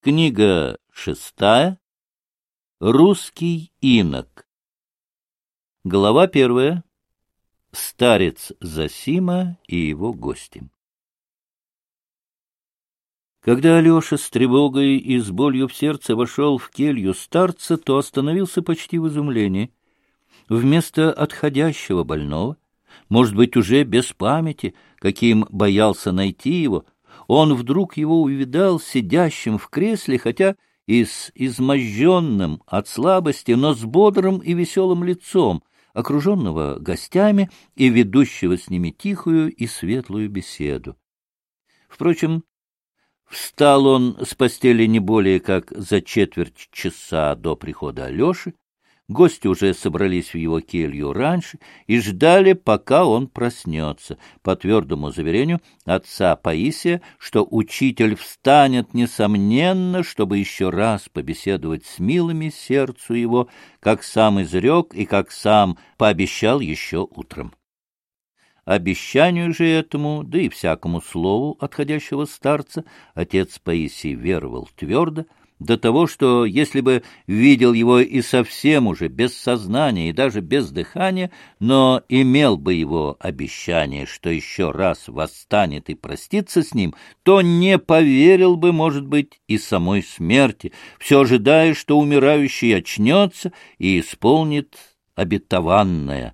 Книга 6. Русский инок. Глава 1. Старец Зосима и его гости. Когда Алеша с тревогой и с болью в сердце вошел в келью старца, то остановился почти в изумлении. Вместо отходящего больного, может быть, уже без памяти, каким боялся найти его, он вдруг его увидал сидящим в кресле, хотя и с изможденным от слабости, но с бодрым и веселым лицом, окруженного гостями и ведущего с ними тихую и светлую беседу. Впрочем, встал он с постели не более как за четверть часа до прихода Алеши. Гости уже собрались в его келью раньше и ждали, пока он проснется, по твердому заверению отца Паисия, что учитель встанет, несомненно, чтобы еще раз побеседовать с милыми сердцу его, как сам изрек и как сам пообещал еще утром. Обещанию же этому, да и всякому слову отходящего старца, отец Паисий веровал твердо, до того, что, если бы видел его и совсем уже без сознания и даже без дыхания, но имел бы его обещание, что еще раз восстанет и простится с ним, то не поверил бы, может быть, и самой смерти, все ожидая, что умирающий очнется и исполнит обетованное.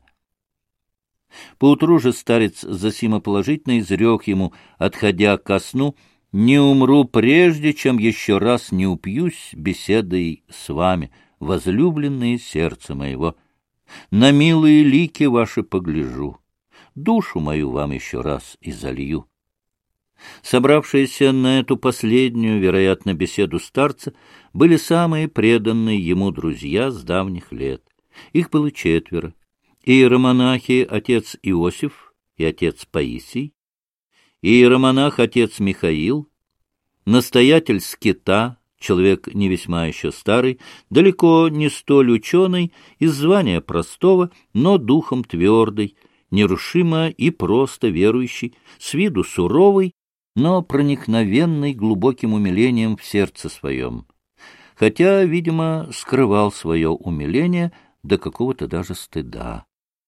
Поутру же старец Зосима положительно изрек ему, отходя ко сну: «Не умру прежде, чем еще раз не упьюсь беседой с вами, возлюбленные сердце моего. На милые лики ваши погляжу, душу мою вам еще раз изолью». Собравшиеся на эту последнюю, вероятно, беседу старца были самые преданные ему друзья с давних лет. Их было 4. Иеромонахи отец Иосиф и отец Паисий, иеромонах отец Михаил, настоятель скита, человек не весьма еще старый, далеко не столь ученый, из звания простого, но духом твердый, нерушимо и просто верующий, с виду суровый, но проникновенный глубоким умилением в сердце своем, хотя, видимо, скрывал свое умиление до какого-то даже стыда.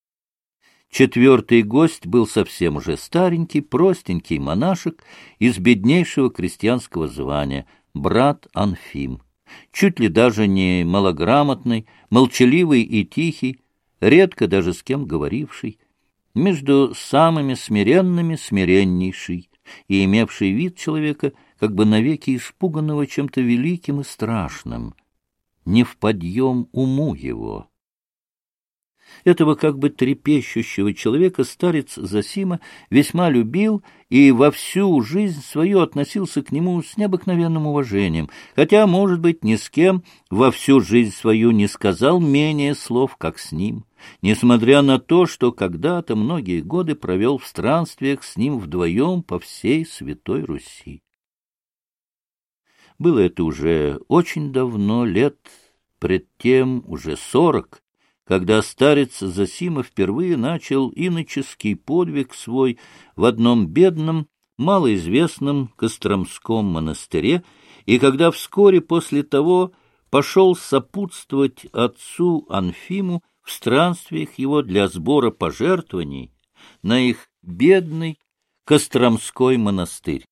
4-й гость был совсем уже старенький, простенький монашек из беднейшего крестьянского звания, брат Анфим, чуть ли даже не малограмотный, молчаливый и тихий, редко даже с кем говоривший, между самыми смиренными смиреннейший и имевший вид человека, как бы навеки испуганного чем-то великим и страшным, не в подъем уму его. Этого как бы трепещущего человека старец Зосима весьма любил и во всю жизнь свою относился к нему с необыкновенным уважением, хотя, может быть, ни с кем во всю жизнь свою не сказал менее слов, как с ним, несмотря на то, что когда-то многие годы провел в странствиях с ним вдвоем по всей Святой Руси. Было это уже очень давно, лет пред тем уже 40, когда старец Зосима впервые начал иноческий подвиг свой в одном бедном, малоизвестном Костромском монастыре, и когда вскоре после того пошел сопутствовать отцу Анфиму в странствиях его для сбора пожертвований на их бедный Костромской монастырь.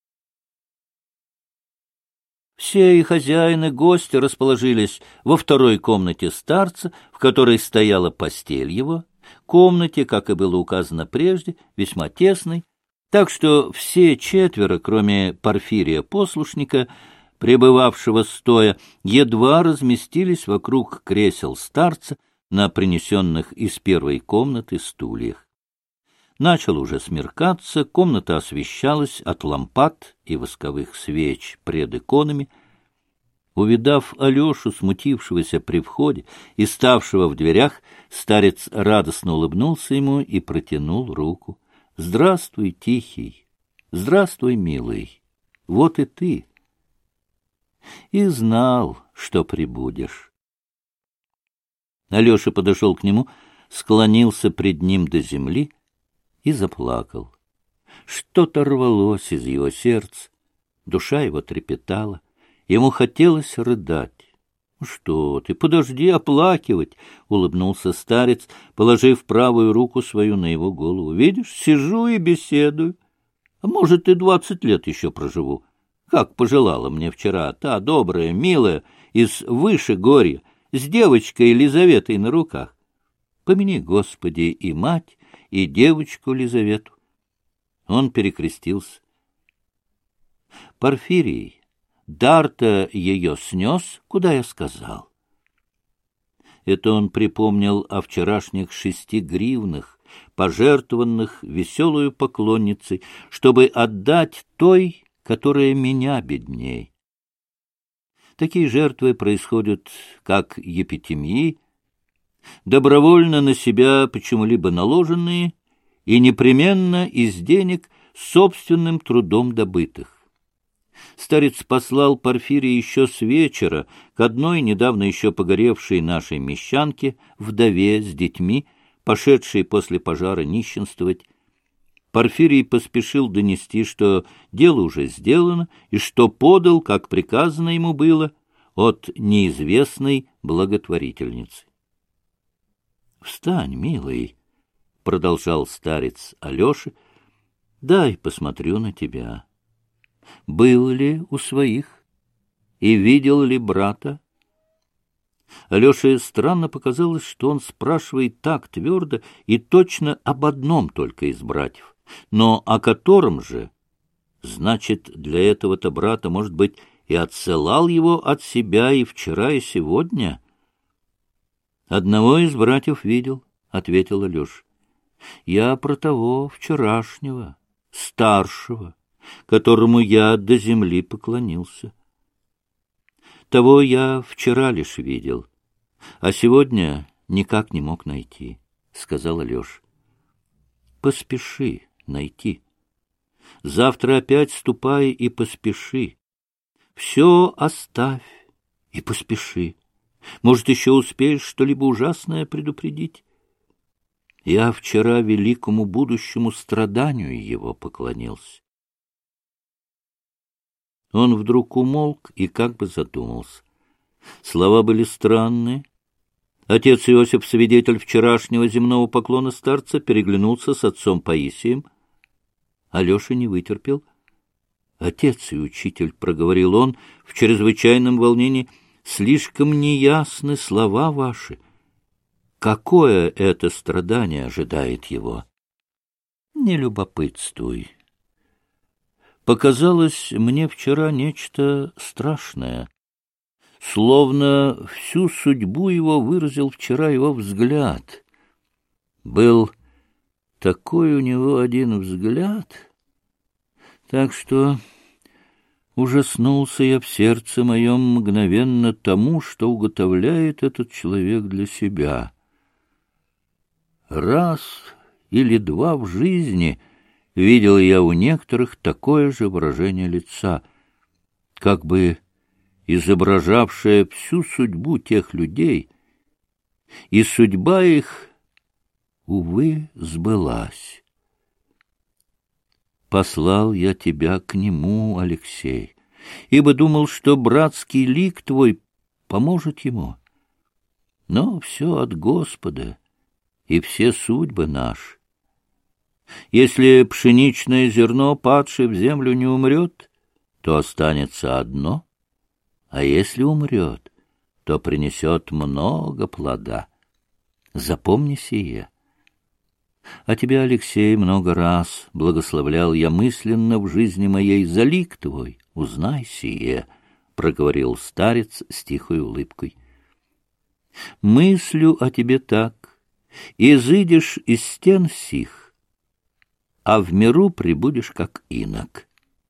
Все и хозяин, и гости расположились во 2-й комнате старца, в которой стояла постель его, комнате, как и было указано прежде, весьма тесной, так что все 4, кроме Порфирия-послушника, пребывавшего стоя, едва разместились вокруг кресел старца на принесенных из 1-й комнаты стульях. Начало уже смеркаться, комната освещалась от лампад и восковых свеч пред иконами. Увидав Алешу, смутившегося при входе и ставшего в дверях, старец радостно улыбнулся ему и протянул руку. — Здравствуй, тихий! Здравствуй, милый! Вот и ты! И знал, что прибудешь. Алеша подошел к нему, склонился пред ним до земли и заплакал. Что-то рвалось из его сердца, душа его трепетала, Ему хотелось рыдать. — Что ты, подожди оплакивать, — улыбнулся старец, положив правую руку свою на его голову. — Видишь, сижу и беседую. А может, и 20 лет еще проживу. Как пожелала мне вчера та добрая, милая, из Вышегорья, с девочкой Елизаветой на руках. Помяни, Господи, и мать, и девочку Лизавету. Он перекрестился. Порфирий, дар-то ее снес, куда я сказал. Это он припомнил о вчерашних 6 гривнах, пожертвованных веселую поклонницей, чтобы отдать той, которая меня бедней. Такие жертвы происходят, как епитемии, добровольно на себя почему-либо наложенные и непременно из денег собственным трудом добытых. Старец послал Порфирия еще с вечера к одной недавно еще погоревшей нашей мещанке, вдове с детьми, пошедшей после пожара нищенствовать. Порфирий поспешил донести, что дело уже сделано, и что подал, как приказано ему было, от неизвестной благотворительницы. — Встань, милый, — продолжал старец Алёше, — дай посмотрю на тебя. Был ли у своих и видел ли брата? Алёше странно показалось, что он спрашивает так твердо и точно об одном только из братьев, но о котором же, значит, для этого-то брата, может быть, и отсылал его от себя и вчера, и сегодня. — Одного из братьев видел, — ответил Алёша. — Я про того вчерашнего, старшего, которому я до земли поклонился. Того я вчера лишь видел, а сегодня никак не мог найти, — сказал Алёша. — Поспеши найти. Завтра опять ступай и поспеши. Все оставь и поспеши. Может, еще успеешь что-либо ужасное предупредить? Я вчера великому будущему страданию его поклонился. Он вдруг умолк и как бы задумался. Слова были странные. Отец Иосиф, свидетель вчерашнего земного поклона старца, переглянулся с отцом Паисием. Алёша не вытерпел. — Отец и учитель, — проговорил он в чрезвычайном волнении, — слишком неясны слова ваши. Какое это страдание ожидает его? — Не любопытствуй. Показалось мне вчера нечто страшное. Словно всю судьбу его выразил вчера его взгляд. Был такой у него один взгляд, так что ужаснулся я в сердце моем мгновенно тому, что уготовляет этот человек для себя. Раз или два в жизни видел я у некоторых такое же выражение лица, как бы изображавшее всю судьбу тех людей, и судьба их, увы, сбылась. Послал я тебя к нему, Алексей, ибо думал, что братский лик твой поможет ему. Но все от Господа, и все судьбы наши. Если пшеничное зерно, падшее в землю, не умрет, то останется одно, а если умрет, то принесет много плода. Запомни сие. А тебя, Алексей, много раз благословлял я мысленно в жизни моей за лик твой. Узнай сие, — проговорил старец с тихой улыбкой. Мыслю о тебе так, изыдешь из стен сих, а в миру прибудешь как инок.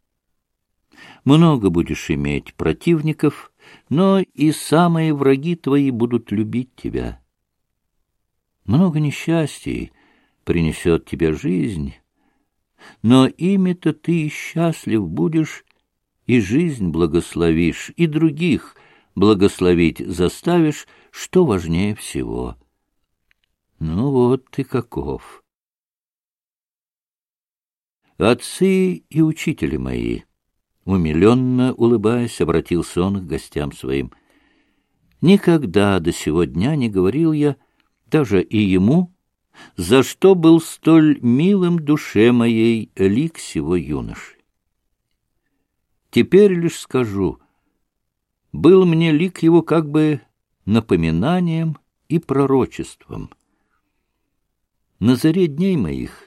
Много будешь иметь противников, но и самые враги твои будут любить тебя. Много несчастий принесет тебе жизнь, но ими-то ты и счастлив будешь, и жизнь благословишь, и других благословить заставишь, что важнее всего. Ну вот ты каков. Отцы и учители мои, Умиленно улыбаясь, обратился он к гостям своим. Никогда до сего дня не говорил я, даже и ему, за что был столь милым душе моей лик сего юноши. Теперь лишь скажу, был мне лик его как бы напоминанием и пророчеством. На заре дней моих,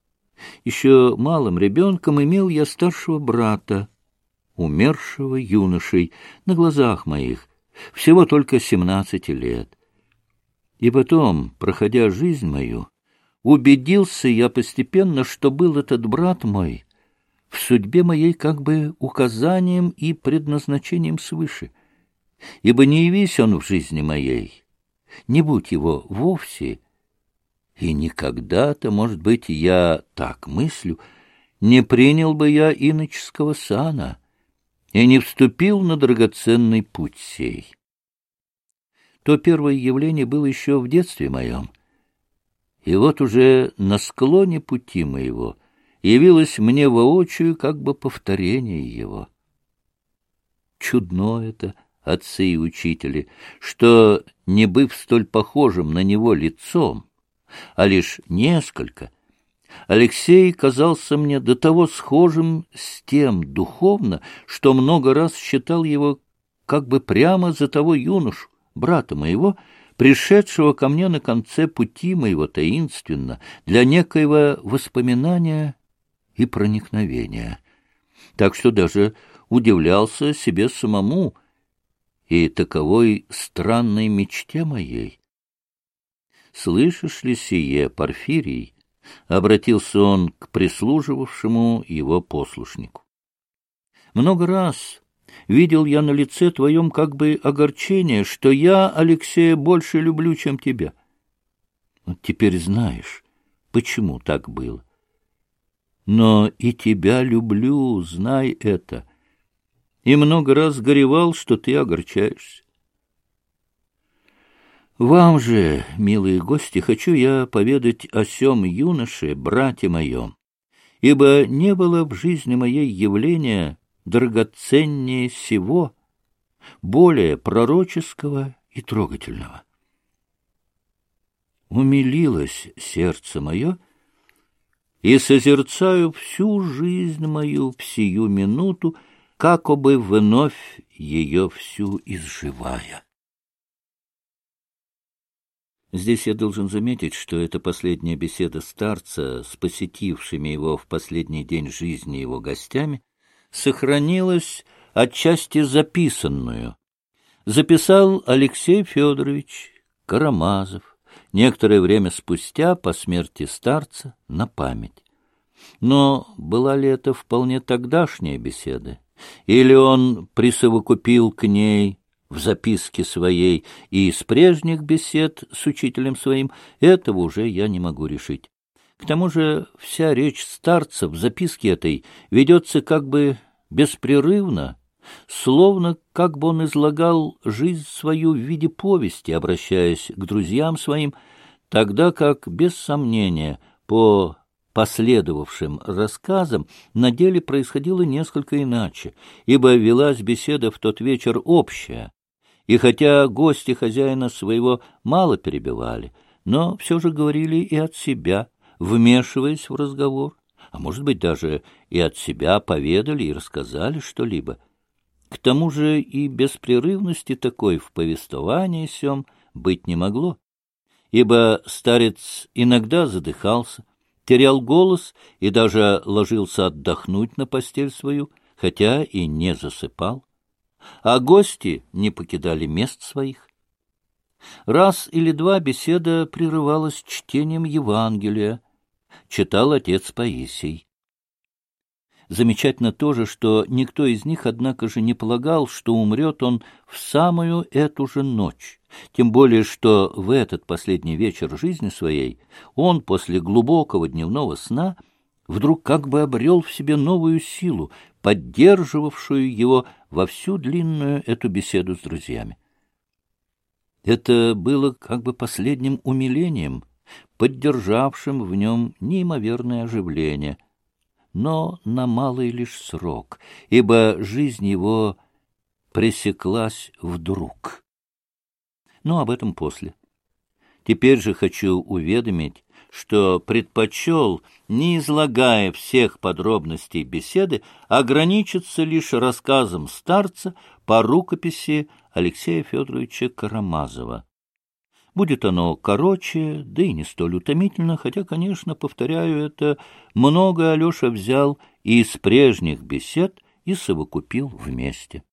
еще малым ребенком, имел я старшего брата, умершего юношей, на глазах моих, всего только 17 лет. И потом, проходя жизнь мою, убедился я постепенно, что был этот брат мой в судьбе моей как бы указанием и предназначением свыше, ибо не явись он в жизни моей, не будь его вовсе, и никогда-то, может быть, я так мыслю, не принял бы я иноческого сана и не вступил на драгоценный путь сей. То первое явление было еще в детстве моем, и вот уже на склоне пути моего явилось мне воочию как бы повторение его. Чудно это, отцы и учители, что, не быв столь похожим на него лицом, а лишь несколько, Алексей казался мне до того схожим с тем духовно, что много раз считал его как бы прямо за того юношу, брата моего, пришедшего ко мне на конце пути моего таинственно для некоего воспоминания и проникновения. Так что даже удивлялся себе самому и таковой странной мечте моей. «Слышишь ли сие, Порфирий?» — обратился он к прислуживавшему его послушнику. «Много раз видел я на лице твоем как бы огорчение, что я Алексея больше люблю, чем тебя. Вот теперь знаешь, почему так было. Но и тебя люблю, знай это, и много раз горевал, что ты огорчаешься. Вам же, милые гости, хочу я поведать о сем юноше, брате моем, ибо не было в жизни моей явления драгоценнее сего, более пророческого и трогательного. Умилилось сердце мое, и созерцаю всю жизнь мою в сию минуту, какобы вновь ее всю изживая. Здесь я должен заметить, что это последняя беседа старца с посетившими его в последний день жизни его гостями сохранилась отчасти записанную. Записал Алексей Федорович Карамазов некоторое время спустя по смерти старца на память. Но была ли это вполне тогдашняя беседа, или он присовокупил к ней в записке своей и из прежних бесед с учителем своим, этого уже я не могу решить. К тому же вся речь старца в записке этой ведется как бы беспрерывно, словно как бы он излагал жизнь свою в виде повести, обращаясь к друзьям своим, тогда как, без сомнения, по последовавшим рассказам на деле происходило несколько иначе, ибо велась беседа в тот вечер общая, и хотя гости хозяина своего мало перебивали, но все же говорили и от себя, вмешиваясь в разговор, а может быть даже и от себя поведали и рассказали что-либо. К тому же и беспрерывности такой в повествовании сём быть не могло, ибо старец иногда задыхался, терял голос и даже ложился отдохнуть на постель свою, хотя и не засыпал, а гости не покидали мест своих. Раз или два беседа прерывалась чтением Евангелия, читал отец Паисий. Замечательно тоже, что никто из них, однако же, не полагал, что умрет он в самую эту же ночь, тем более, что в этот последний вечер жизни своей он после глубокого дневного сна вдруг как бы обрел в себе новую силу, поддерживавшую его во всю длинную эту беседу с друзьями. Это было как бы последним умилением, поддержавшим в нем неимоверное оживление. но на малый лишь срок, ибо жизнь его пресеклась вдруг. Но об этом после. Теперь же хочу уведомить, что предпочел, не излагая всех подробностей беседы, ограничиться лишь рассказом старца по рукописи Алексея Федоровича Карамазова. Будет оно короче, да и не столь утомительно, хотя, конечно, повторяю это, много Алеша взял и из прежних бесед и совокупил вместе.